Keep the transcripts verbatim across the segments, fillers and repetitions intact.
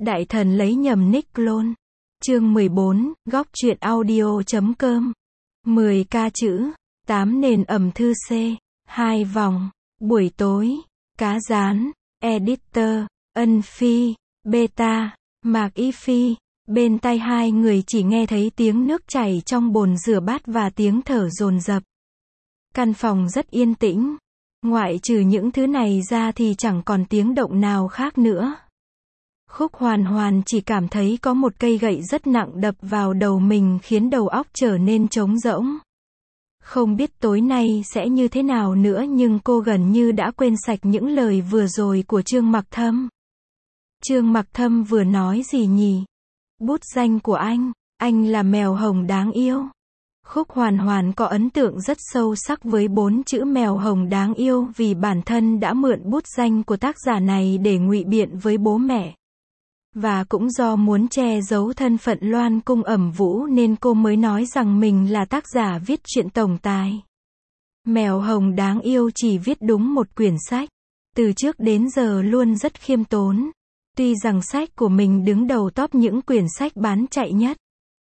Đại thần lấy nhầm nick clone. Chương mười bốn, góc truyện audio chấm com. mười ca chữ, tám nền ẩm thư C, hai vòng, buổi tối, cá rán, editor, ân phi, beta, mạc y phi. Bên tai hai người chỉ nghe thấy tiếng nước chảy trong bồn rửa bát và tiếng thở dồn dập. Căn phòng rất yên tĩnh. Ngoại trừ những thứ này ra thì chẳng còn tiếng động nào khác nữa. Khúc Hoàn Hoàn chỉ cảm thấy có một cây gậy rất nặng đập vào đầu mình khiến đầu óc trở nên trống rỗng. Không biết tối nay sẽ như thế nào nữa nhưng cô gần như đã quên sạch những lời vừa rồi của Trương Mặc Thâm. Trương Mặc Thâm vừa nói gì nhỉ? Bút danh của anh, anh là mèo hồng đáng yêu. Khúc Hoàn Hoàn có ấn tượng rất sâu sắc với bốn chữ mèo hồng đáng yêu vì bản thân đã mượn bút danh của tác giả này để ngụy biện với bố mẹ. Và cũng do muốn che giấu thân phận Loan Cung Ẩm Vũ nên cô mới nói rằng mình là tác giả viết truyện tổng tài. Mèo hồng đáng yêu chỉ viết đúng một quyển sách. Từ trước đến giờ luôn rất khiêm tốn. Tuy rằng sách của mình đứng đầu top những quyển sách bán chạy nhất.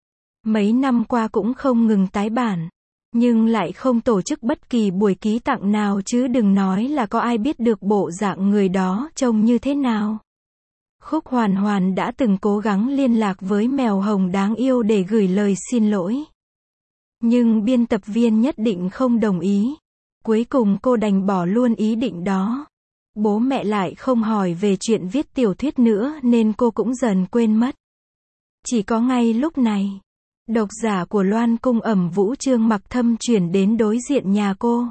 Mấy năm qua cũng không ngừng tái bản. Nhưng lại không tổ chức bất kỳ buổi ký tặng nào chứ đừng nói là có ai biết được bộ dạng người đó trông như thế nào. Khúc Hoàn Hoàn đã từng cố gắng liên lạc với mèo hồng đáng yêu để gửi lời xin lỗi. Nhưng biên tập viên nhất định không đồng ý. Cuối cùng cô đành bỏ luôn ý định đó. Bố mẹ lại không hỏi về chuyện viết tiểu thuyết nữa nên cô cũng dần quên mất. Chỉ có ngay lúc này, độc giả của Loan Cung Ẩm Vũ Trương Mặc Thâm chuyển đến đối diện nhà cô.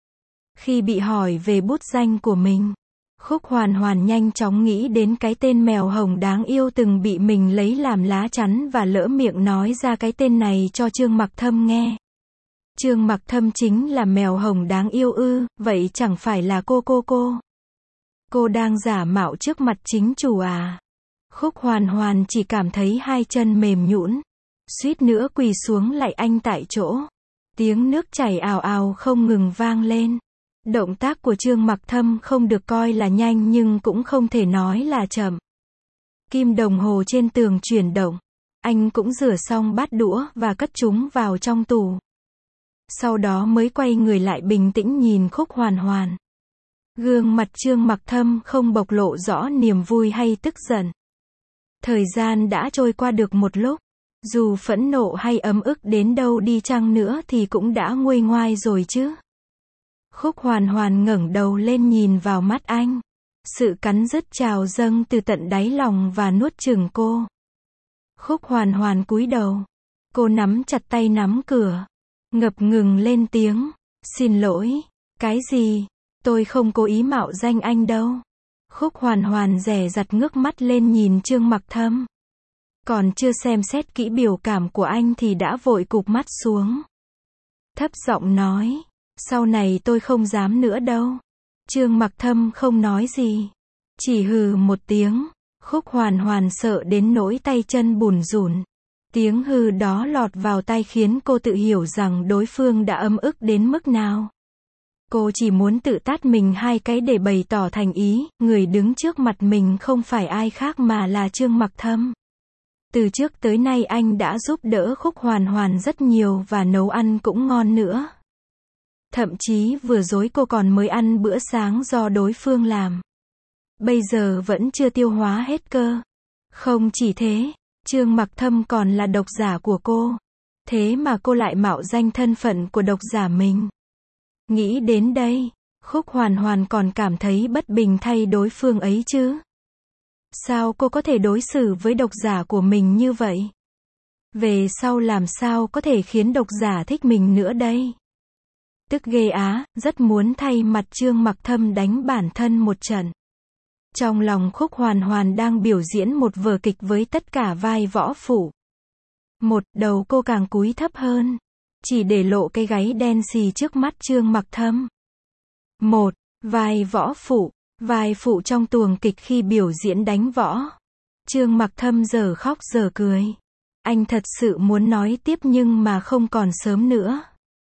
Khi bị hỏi về bút danh của mình, Khúc Hoàn Hoàn nhanh chóng nghĩ đến cái tên mèo hồng đáng yêu từng bị mình lấy làm lá chắn và lỡ miệng nói ra cái tên này cho Trương Mặc Thâm nghe. Trương Mặc Thâm chính là mèo hồng đáng yêu ư, vậy chẳng phải là cô cô cô. Cô đang giả mạo trước mặt chính chủ à? Khúc Hoàn Hoàn chỉ cảm thấy hai chân mềm nhũn, suýt nữa quỳ xuống lạy anh tại chỗ. Tiếng nước chảy ào ào không ngừng vang lên. Động tác của Trương Mặc Thâm không được coi là nhanh nhưng cũng không thể nói là chậm. Kim đồng hồ trên tường chuyển động. Anh cũng rửa xong bát đũa và cất chúng vào trong tủ. Sau đó mới quay người lại bình tĩnh nhìn Khúc Hoàn Hoàn. Gương mặt Trương Mặc Thâm không bộc lộ rõ niềm vui hay tức giận. Thời gian đã trôi qua được một lúc. Dù phẫn nộ hay ấm ức đến đâu đi chăng nữa thì cũng đã nguôi ngoai rồi chứ. Khúc Hoàn Hoàn ngẩng đầu lên nhìn vào mắt anh. Sự cắn rứt trào dâng từ tận đáy lòng và nuốt chửng cô. Khúc Hoàn Hoàn cúi đầu. Cô nắm chặt tay nắm cửa. Ngập ngừng lên tiếng. Xin lỗi. Cái gì? Tôi không cố ý mạo danh anh đâu. Khúc Hoàn Hoàn dè dặt ngước mắt lên nhìn Trương Mặc Thâm. Còn chưa xem xét kỹ biểu cảm của anh thì đã vội cụp mắt xuống. Thấp giọng nói. Sau này tôi không dám nữa đâu. Trương Mặc Thâm không nói gì. Chỉ hừ một tiếng. Khúc Hoàn Hoàn sợ đến nỗi tay chân bủn rủn. Tiếng hừ đó lọt vào tai khiến cô tự hiểu rằng đối phương đã ấm ức đến mức nào. Cô chỉ muốn tự tát mình hai cái để bày tỏ thành ý, người đứng trước mặt mình không phải ai khác mà là Trương Mặc Thâm. Từ trước tới nay anh đã giúp đỡ Khúc Hoàn Hoàn rất nhiều và nấu ăn cũng ngon nữa. Thậm chí vừa rồi cô còn mới ăn bữa sáng do đối phương làm. Bây giờ vẫn chưa tiêu hóa hết cơ. Không chỉ thế, Trương Mặc Thâm còn là độc giả của cô. Thế mà cô lại mạo danh thân phận của độc giả mình. Nghĩ đến đây, Khúc Hoàn Hoàn còn cảm thấy bất bình thay đối phương ấy chứ. Sao cô có thể đối xử với độc giả của mình như vậy? Về sau làm sao có thể khiến độc giả thích mình nữa đây? Tức ghê á, rất muốn thay mặt Trương Mặc Thâm đánh bản thân một trận. Trong lòng Khúc Hoàn Hoàn đang biểu diễn một vở kịch với tất cả vai võ phụ. Một đầu cô càng cúi thấp hơn. Chỉ để lộ cái gáy đen xì trước mắt Trương Mặc Thâm. Một, vai võ phụ. Vai phụ trong tuồng kịch khi biểu diễn đánh võ. Trương Mặc Thâm giờ khóc giờ cười. Anh thật sự muốn nói tiếp nhưng mà không còn sớm nữa.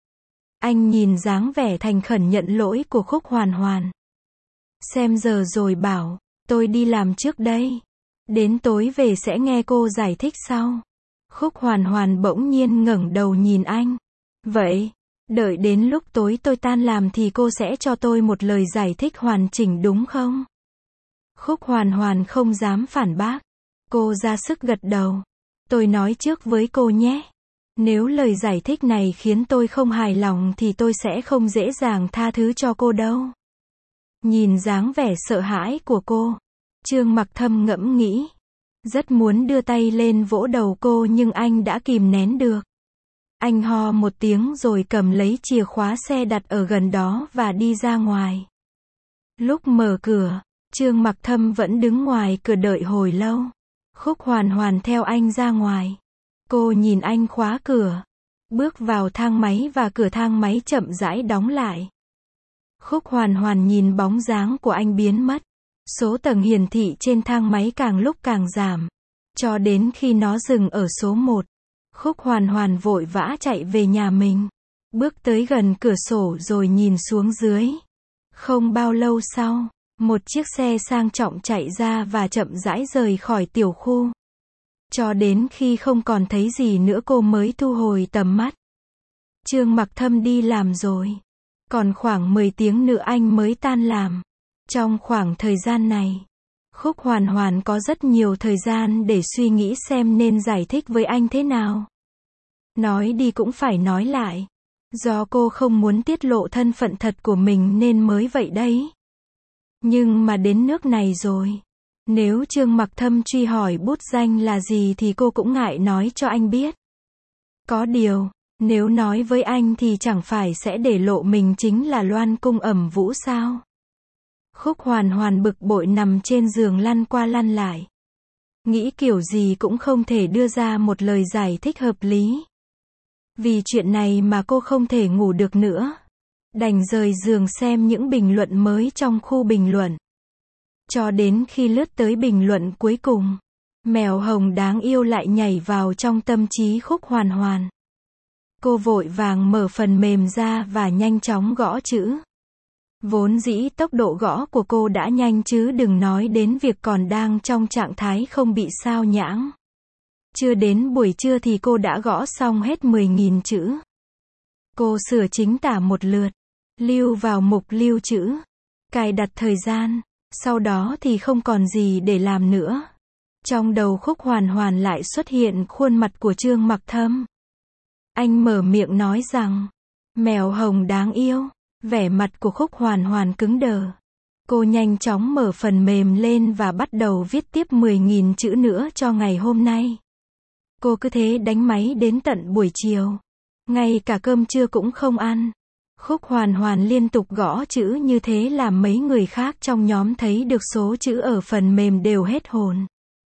Anh nhìn dáng vẻ thành khẩn nhận lỗi của Khúc Hoàn Hoàn. Xem giờ rồi bảo, tôi đi làm trước đây. Đến tối về sẽ nghe cô giải thích sau. Khúc Hoàn Hoàn bỗng nhiên ngẩng đầu nhìn anh. Vậy, đợi đến lúc tối tôi tan làm thì cô sẽ cho tôi một lời giải thích hoàn chỉnh đúng không? Khúc Hoàn Hoàn không dám phản bác. Cô ra sức gật đầu. Tôi nói trước với cô nhé. Nếu lời giải thích này khiến tôi không hài lòng thì tôi sẽ không dễ dàng tha thứ cho cô đâu. Nhìn dáng vẻ sợ hãi của cô, Trương Mặc Thâm ngẫm nghĩ. Rất muốn đưa tay lên vỗ đầu cô nhưng anh đã kìm nén được. Anh ho một tiếng rồi cầm lấy chìa khóa xe đặt ở gần đó và đi ra ngoài. Lúc mở cửa, Trương Mặc Thâm vẫn đứng ngoài cửa đợi hồi lâu. Khúc Hoàn Hoàn theo anh ra ngoài. Cô nhìn anh khóa cửa, bước vào thang máy và cửa thang máy chậm rãi đóng lại. Khúc Hoàn Hoàn nhìn bóng dáng của anh biến mất. Số tầng hiển thị trên thang máy càng lúc càng giảm, cho đến khi nó dừng ở số một. Khúc Hoàn Hoàn vội vã chạy về nhà mình, bước tới gần cửa sổ rồi nhìn xuống dưới. Không bao lâu sau, một chiếc xe sang trọng chạy ra và chậm rãi rời khỏi tiểu khu. Cho đến khi không còn thấy gì nữa cô mới thu hồi tầm mắt. Trương Mặc Thâm đi làm rồi. Còn khoảng mười tiếng nữa anh mới tan làm. Trong khoảng thời gian này, Khúc Hoàn Hoàn có rất nhiều thời gian để suy nghĩ xem nên giải thích với anh thế nào. Nói đi cũng phải nói lại. Do cô không muốn tiết lộ thân phận thật của mình nên mới vậy đấy. Nhưng mà đến nước này rồi. Nếu Trương Mặc Thâm truy hỏi bút danh là gì thì cô cũng ngại nói cho anh biết. Có điều, nếu nói với anh thì chẳng phải sẽ để lộ mình chính là Loan Cung Ẩm Vũ sao? Khúc Hoàn Hoàn bực bội nằm trên giường lăn qua lăn lại. Nghĩ kiểu gì cũng không thể đưa ra một lời giải thích hợp lý. Vì chuyện này mà cô không thể ngủ được nữa. Đành rời giường xem những bình luận mới trong khu bình luận. Cho đến khi lướt tới bình luận cuối cùng, mèo hồng đáng yêu lại nhảy vào trong tâm trí Khúc Hoàn Hoàn. Cô vội vàng mở phần mềm ra và nhanh chóng gõ chữ. Vốn dĩ tốc độ gõ của cô đã nhanh chứ đừng nói đến việc còn đang trong trạng thái không bị sao nhãng. Chưa đến buổi trưa thì cô đã gõ xong hết mười nghìn chữ. Cô sửa chính tả một lượt, lưu vào mục lưu trữ, cài đặt thời gian, sau đó thì không còn gì để làm nữa. Trong đầu Khúc Hoàn Hoàn lại xuất hiện khuôn mặt của Trương Mặc Thâm. Anh mở miệng nói rằng, mèo hồng đáng yêu. Vẻ mặt của Khúc Hoàn Hoàn cứng đờ. Cô nhanh chóng mở phần mềm lên và bắt đầu viết tiếp mười nghìn chữ nữa cho ngày hôm nay. Cô cứ thế đánh máy đến tận buổi chiều. Ngay cả cơm trưa cũng không ăn. Khúc Hoàn Hoàn liên tục gõ chữ như thế làm mấy người khác trong nhóm thấy được số chữ ở phần mềm đều hết hồn.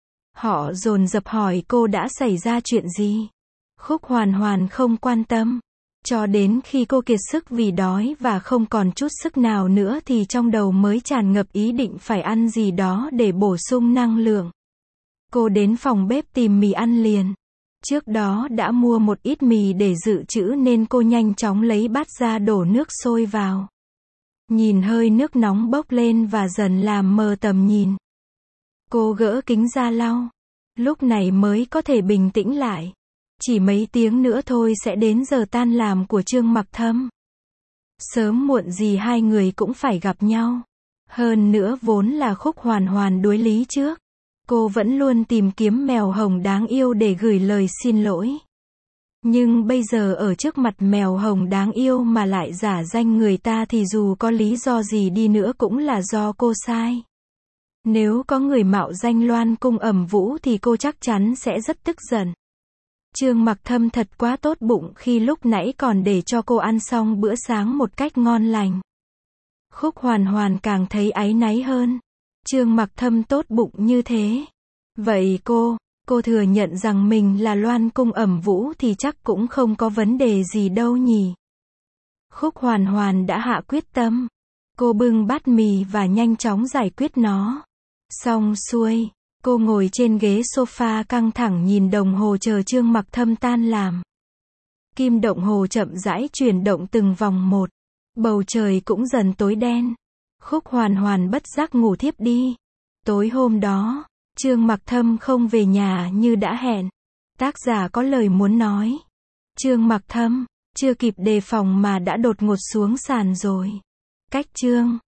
Họ dồn dập hỏi cô đã xảy ra chuyện gì. Khúc Hoàn Hoàn không quan tâm. Cho đến khi cô kiệt sức vì đói và không còn chút sức nào nữa thì trong đầu mới tràn ngập ý định phải ăn gì đó để bổ sung năng lượng. Cô đến phòng bếp tìm mì ăn liền. Trước đó đã mua một ít mì để dự trữ nên cô nhanh chóng lấy bát ra đổ nước sôi vào. Nhìn hơi nước nóng bốc lên và dần làm mờ tầm nhìn. Cô gỡ kính ra lau. Lúc này mới có thể bình tĩnh lại. Chỉ mấy tiếng nữa thôi sẽ đến giờ tan làm của Trương Mặc Thâm. Sớm muộn gì hai người cũng phải gặp nhau. Hơn nữa vốn là Khúc Hoàn Hoàn đối lý trước. Cô vẫn luôn tìm kiếm mèo hồng đáng yêu để gửi lời xin lỗi. Nhưng bây giờ ở trước mặt mèo hồng đáng yêu mà lại giả danh người ta thì dù có lý do gì đi nữa cũng là do cô sai. Nếu có người mạo danh Loan Cung Ẩm Vũ thì cô chắc chắn sẽ rất tức giận. Trương Mặc Thâm thật quá tốt bụng khi lúc nãy còn để cho cô ăn xong bữa sáng một cách ngon lành. Khúc Hoàn Hoàn càng thấy áy náy hơn. Trương Mặc Thâm tốt bụng như thế. Vậy cô, cô thừa nhận rằng mình là Loan Cung Ẩm Vũ thì chắc cũng không có vấn đề gì đâu nhỉ. Khúc Hoàn Hoàn đã hạ quyết tâm. Cô bưng bát mì và nhanh chóng giải quyết nó. Xong xuôi. Cô ngồi trên ghế sofa căng thẳng nhìn đồng hồ chờ Trương Mặc Thâm tan làm. Kim đồng hồ chậm rãi chuyển động từng vòng một. Bầu trời cũng dần tối đen. Khúc Hoàn Hoàn bất giác ngủ thiếp đi. Tối hôm đó, Trương Mặc Thâm không về nhà như đã hẹn. Tác giả có lời muốn nói. Trương Mặc Thâm, chưa kịp đề phòng mà đã đột ngột xuống sàn rồi. Cách chương